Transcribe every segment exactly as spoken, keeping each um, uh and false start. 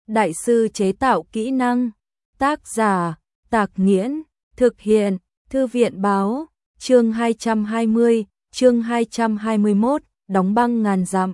đại sư chế tạo kỹ năng. Tác giả, Tạc Nghiễn, thực hiện, Thư viện báo, chương hai trăm hai mươi, chương hai trăm hai mươi mốt, đóng băng ngàn dặm.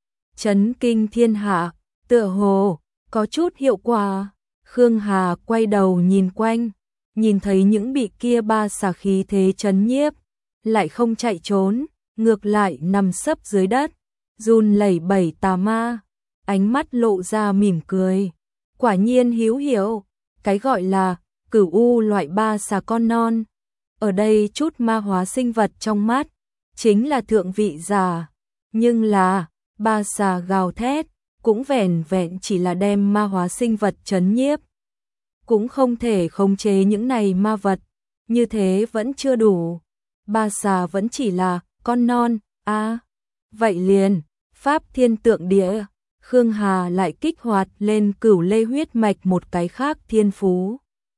Chấn kinh thiên hạ, tựa hồ, có chút hiệu quả. Khương Hà quay đầu nhìn quanh, nhìn thấy những bị kia ba xà khí thế chấn nhiếp, lại không chạy trốn, ngược lại nằm sấp dưới đất, run lẩy bẩy tà ma, ánh mắt lộ ra mỉm cười. Quả nhiên hữu hiệu, cái gọi là cửu u loại ba xà con non. Ở đây chút ma hóa sinh vật trong mắt, chính là thượng vị giả, nhưng là ba xà gào thét, cũng vẻn vẹn chỉ là đem ma hóa sinh vật chấn nhiếp. Cũng không thể khống chế những này ma vật, như thế vẫn chưa đủ. Ba xà vẫn chỉ là con non, a à, vậy liền, Pháp Thiên Tượng Địa, Khương Hà lại kích hoạt lên Cửu Lê huyết mạch một cái khác thiên phú.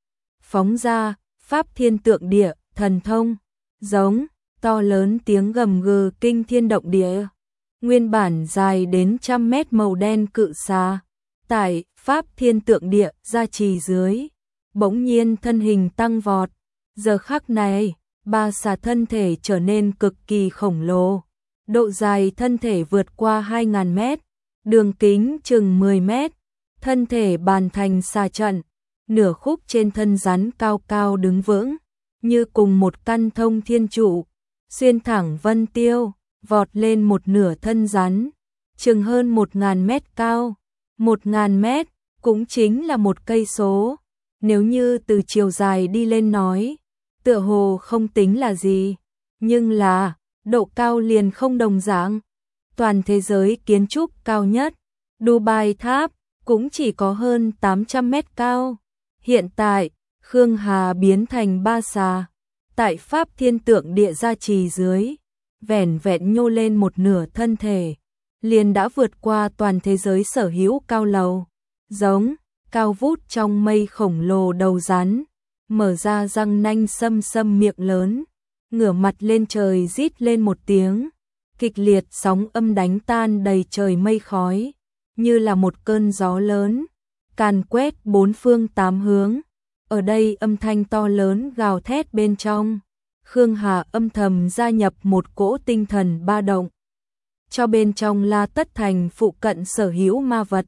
Phóng ra, Pháp Thiên Tượng Địa, thần thông, giống, to lớn tiếng gầm gừ kinh thiên động địa. Nguyên bản dài đến trăm mét màu đen cự xà, tại Pháp Thiên Tượng Địa gia trì dưới, bỗng nhiên thân hình tăng vọt. Giờ khắc này, ba xà thân thể trở nên cực kỳ khổng lồ, độ dài thân thể vượt qua hai nghìn mét, đường kính chừng mười mét, thân thể bàn thành xà trận, nửa khúc trên thân rắn cao cao đứng vững, như cùng một căn thông thiên trụ, xuyên thẳng vân tiêu, vọt lên một nửa thân rắn, chừng hơn một nghìn mét cao. Một nghìn mét cũng chính là một cây số, nếu như từ chiều dài đi lên nói, tựa hồ không tính là gì, nhưng là độ cao liền không đồng dạng. Toàn thế giới kiến trúc cao nhất, Dubai Tháp, cũng chỉ có hơn tám trăm mét cao. Hiện tại, Khương Hà biến thành ba xà, tại Pháp Thiên Tượng Địa gia trì dưới, vẻn vẹn nhô lên một nửa thân thể, liền đã vượt qua toàn thế giới sở hữu cao lầu. Giống, cao vút trong mây khổng lồ đầu rắn, mở ra răng nanh sâm sâm miệng lớn, ngửa mặt lên trời rít lên một tiếng, kịch liệt sóng âm đánh tan đầy trời mây khói, như là một cơn gió lớn, càn quét bốn phương tám hướng. Ở đây âm thanh to lớn gào thét bên trong, Khương Hà âm thầm gia nhập một cỗ tinh thần ba động, cho bên trong La Tất Thành phụ cận sở hữu ma vật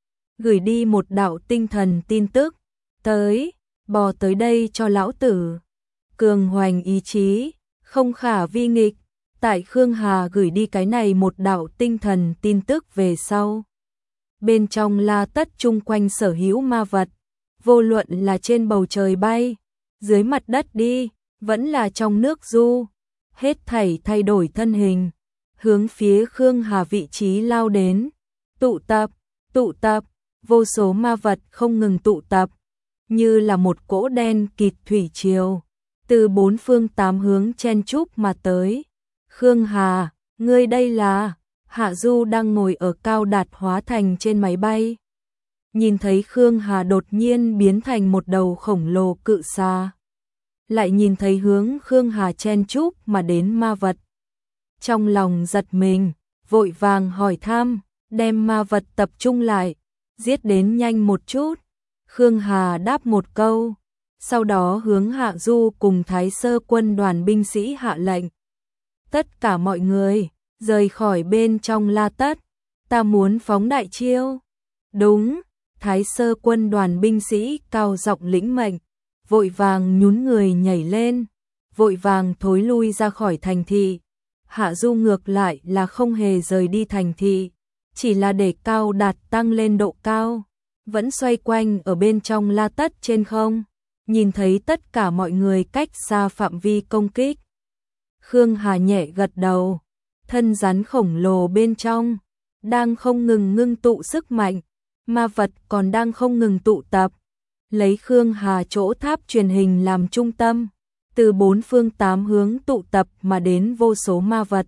gửi đi một đạo tinh thần tin tức, tới, bò tới đây cho lão tử. Cường hoành ý chí, không khả vi nghịch. Tại Khương Hà gửi đi cái này một đạo tinh thần tin tức về sau, bên trong La Tất chung quanh sở hữu ma vật, vô luận là trên bầu trời bay, dưới mặt đất đi, vẫn là trong nước du, hết thảy thay đổi thân hình, hướng phía Khương Hà vị trí lao đến, tụ tập, tụ tập, vô số ma vật không ngừng tụ tập, như là một cỗ đen kịt thủy triều, từ bốn phương tám hướng chen chúc mà tới. Khương Hà, ngươi đây là? Hạ Du đang ngồi ở Cao Đạt hóa thành trên máy bay, nhìn thấy Khương Hà đột nhiên biến thành một đầu khổng lồ cự xà, lại nhìn thấy hướng Khương Hà chen chúc mà đến ma vật, trong lòng giật mình, vội vàng hỏi thăm, đem ma vật tập trung lại, giết đến nhanh một chút. Khương Hà đáp một câu, sau đó hướng Hạ Du cùng Thái Sơ quân đoàn binh sĩ hạ lệnh, tất cả mọi người rời khỏi bên trong La Tất, ta muốn phóng đại chiêu. Đúng, Thái Sơ quân đoàn binh sĩ cao giọng lĩnh mệnh, vội vàng nhún người nhảy lên, vội vàng thối lui ra khỏi thành thị. Hạ Du ngược lại là không hề rời đi thành thị, chỉ là để Cao Đạt tăng lên độ cao, vẫn xoay quanh ở bên trong La Tất trên không, nhìn thấy tất cả mọi người cách xa phạm vi công kích. Khương Hà nhẹ gật đầu, thân rắn khổng lồ bên trong đang không ngừng ngưng tụ sức mạnh, ma vật còn đang không ngừng tụ tập, lấy Khương Hà chỗ tháp truyền hình làm trung tâm, từ bốn phương tám hướng tụ tập mà đến vô số ma vật.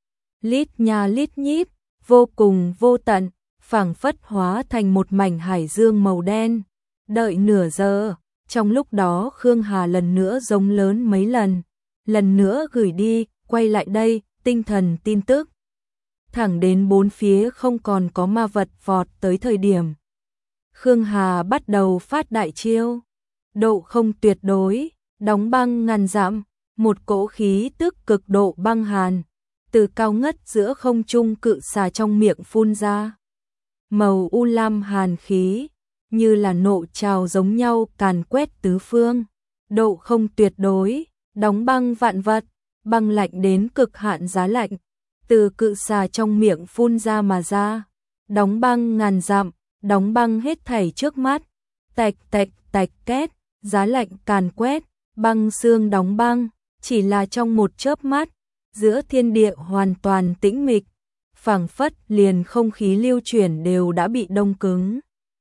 Lít nha lít nhít, vô cùng vô tận, phảng phất hóa thành một mảnh hải dương màu đen. Đợi nửa giờ, trong lúc đó Khương Hà lần nữa giống lớn mấy lần, lần nữa gửi đi, quay lại đây, tinh thần tin tức. Thẳng đến bốn phía không còn có ma vật vọt tới thời điểm, Khương Hà bắt đầu phát đại chiêu. Độ không tuyệt đối, đóng băng ngàn dặm, một cỗ khí tức cực độ băng hàn, từ cao ngất giữa không trung cự xà trong miệng phun ra. Màu u lam hàn khí, như là nộ trào giống nhau càn quét tứ phương. Độ không tuyệt đối, đóng băng vạn vật, băng lạnh đến cực hạn giá lạnh, từ cự xà trong miệng phun ra mà ra. Đóng băng ngàn dặm, đóng băng hết thảy trước mắt. Tạch tạch tạch két, giá lạnh càn quét, băng xương đóng băng, chỉ là trong một chớp mắt, giữa thiên địa hoàn toàn tĩnh mịch, phảng phất liền không khí lưu chuyển đều đã bị đông cứng.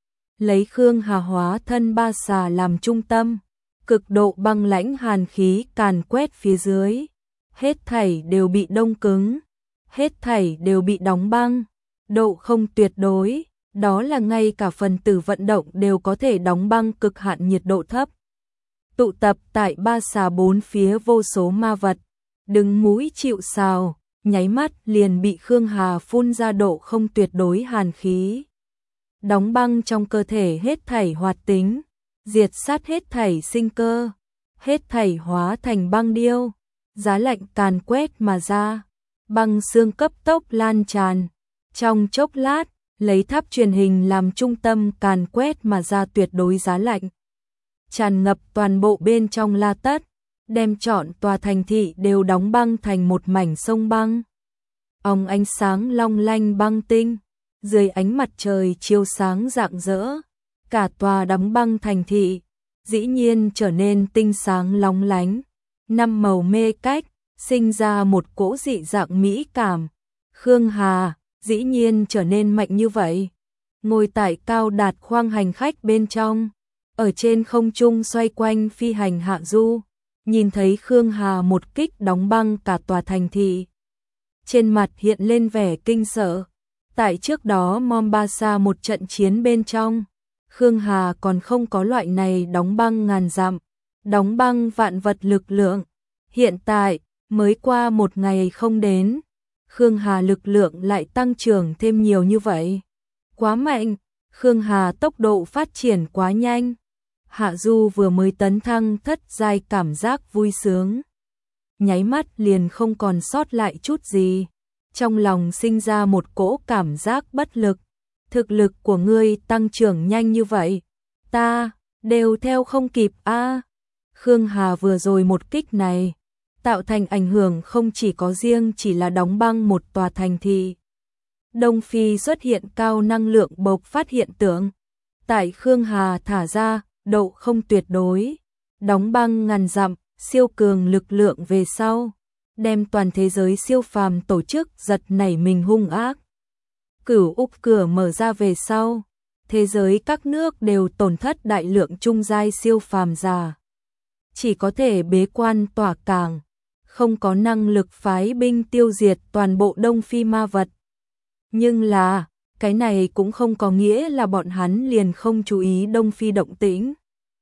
Lấy Khương Hà hóa thân ba xà làm trung tâm, cực độ băng lãnh hàn khí càn quét phía dưới, hết thảy đều bị đông cứng, hết thảy đều bị đóng băng. Độ không tuyệt đối, đó là ngay cả phần tử vận động đều có thể đóng băng cực hạn nhiệt độ thấp. Tụ tập tại ba xà bốn phía vô số ma vật, đứng mũi chịu sào, nháy mắt liền bị Khương Hà phun ra độ không tuyệt đối hàn khí. Đóng băng trong cơ thể hết thảy hoạt tính, diệt sát hết thảy sinh cơ, hết thảy hóa thành băng điêu, giá lạnh càn quét mà ra, băng xương cấp tốc lan tràn. Trong chốc lát, lấy tháp truyền hình làm trung tâm càn quét mà ra tuyệt đối giá lạnh, tràn ngập toàn bộ bên trong La Tất, đem trọn tòa thành thị đều đóng băng thành một mảnh sông băng. Ong ánh sáng long lanh băng tinh, dưới ánh mặt trời chiếu sáng rạng rỡ, cả tòa đóng băng thành thị dĩ nhiên trở nên tinh sáng lóng lánh, năm màu mê cách, sinh ra một cỗ dị dạng mỹ cảm. Khương Hà dĩ nhiên trở nên mạnh như vậy. Ngồi tại cao đạt khoang hành khách bên trong, ở trên không trung xoay quanh phi hành hạ du, nhìn thấy Khương Hà một kích đóng băng cả tòa thành thị. Trên mặt hiện lên vẻ kinh sợ. Tại trước đó Mombasa một trận chiến bên trong, Khương Hà còn không có loại này đóng băng ngàn dặm, đóng băng vạn vật lực lượng. Hiện tại, mới qua một ngày không đến, Khương Hà lực lượng lại tăng trưởng thêm nhiều như vậy. Quá mạnh, Khương Hà tốc độ phát triển quá nhanh. Hạ Du vừa mới tấn thăng thất giai cảm giác vui sướng. Nháy mắt liền không còn sót lại chút gì. Trong lòng sinh ra một cỗ cảm giác bất lực. Thực lực của ngươi tăng trưởng nhanh như vậy, ta đều theo không kịp a. Khương Hà vừa rồi một kích này, tạo thành ảnh hưởng không chỉ có riêng chỉ là đóng băng một tòa thành thị. Đông Phi xuất hiện cao năng lượng bộc phát hiện tượng. Tại Khương Hà thả ra, độ không tuyệt đối, đóng băng ngàn dặm, siêu cường lực lượng về sau, đem toàn thế giới siêu phàm tổ chức giật nảy mình hung ác. Cửu Úc cửa mở ra về sau, thế giới các nước đều tổn thất đại lượng trung giai siêu phàm giả. Chỉ có thể bế quan tỏa cảng, không có năng lực phái binh tiêu diệt toàn bộ Đông Phi ma vật. Nhưng là, cái này cũng không có nghĩa là bọn hắn liền không chú ý Đông Phi động tĩnh.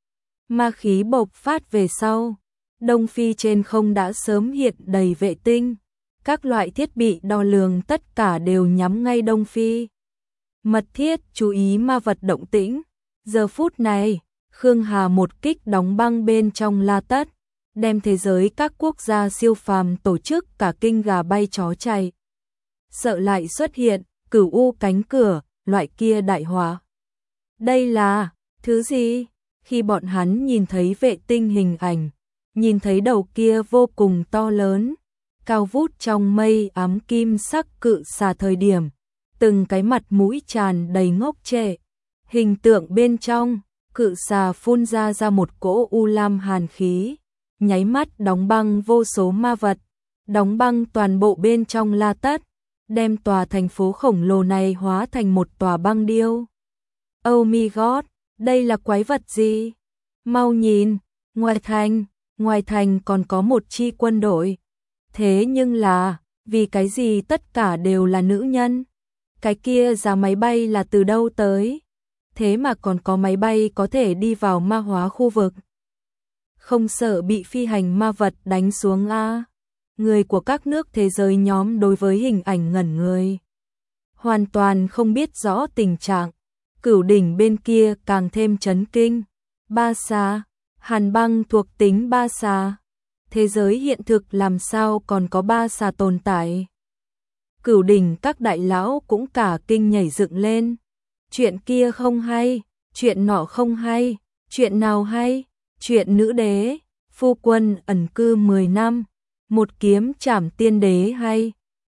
Ma khí bộc phát về sau, Đông Phi trên không đã sớm hiện đầy vệ tinh, các loại thiết bị đo lường tất cả đều nhắm ngay Đông Phi. Mật thiết chú ý ma vật động tĩnh. Giờ phút này, Khương Hà một kích đóng băng bên trong La Tất, đem thế giới các quốc gia siêu phàm tổ chức cả kinh gà bay chó chạy. Sợ lại xuất hiện, Cửu U cánh cửa, loại kia đại hỏa. Đây là, thứ gì? Khi bọn hắn nhìn thấy vệ tinh hình ảnh, nhìn thấy đầu kia vô cùng to lớn, cao vút trong mây ám kim sắc cự xà thời điểm, từng cái mặt mũi tràn đầy ngốc trệ. Hình tượng bên trong, cự xà phun ra ra một cỗ u lam hàn khí, nháy mắt đóng băng vô số ma vật, đóng băng toàn bộ bên trong La Tất, đem tòa thành phố khổng lồ này hóa thành một tòa băng điêu. Oh my god, đây là quái vật gì? Mau nhìn, ngoài thành, ngoài thành còn có một chi quân đội. Thế nhưng là, vì cái gì tất cả đều là nữ nhân? Cái kia giá máy bay là từ đâu tới? Thế mà còn có máy bay có thể đi vào ma hóa khu vực. Không sợ bị phi hành ma vật đánh xuống a? Người của các nước thế giới nhóm đối với hình ảnh ngẩn người, hoàn toàn không biết rõ tình trạng. Cửu đỉnh bên kia càng thêm chấn kinh. Ba xà, hàn băng thuộc tính ba xà. Thế giới hiện thực làm sao còn có ba xà tồn tại? Cửu đỉnh các đại lão cũng cả kinh nhảy dựng lên. Chuyện kia không hay, chuyện nọ không hay, chuyện nào hay? Chuyện nữ đế, phu quân ẩn cư mười năm, một kiếm trảm tiên đế hay?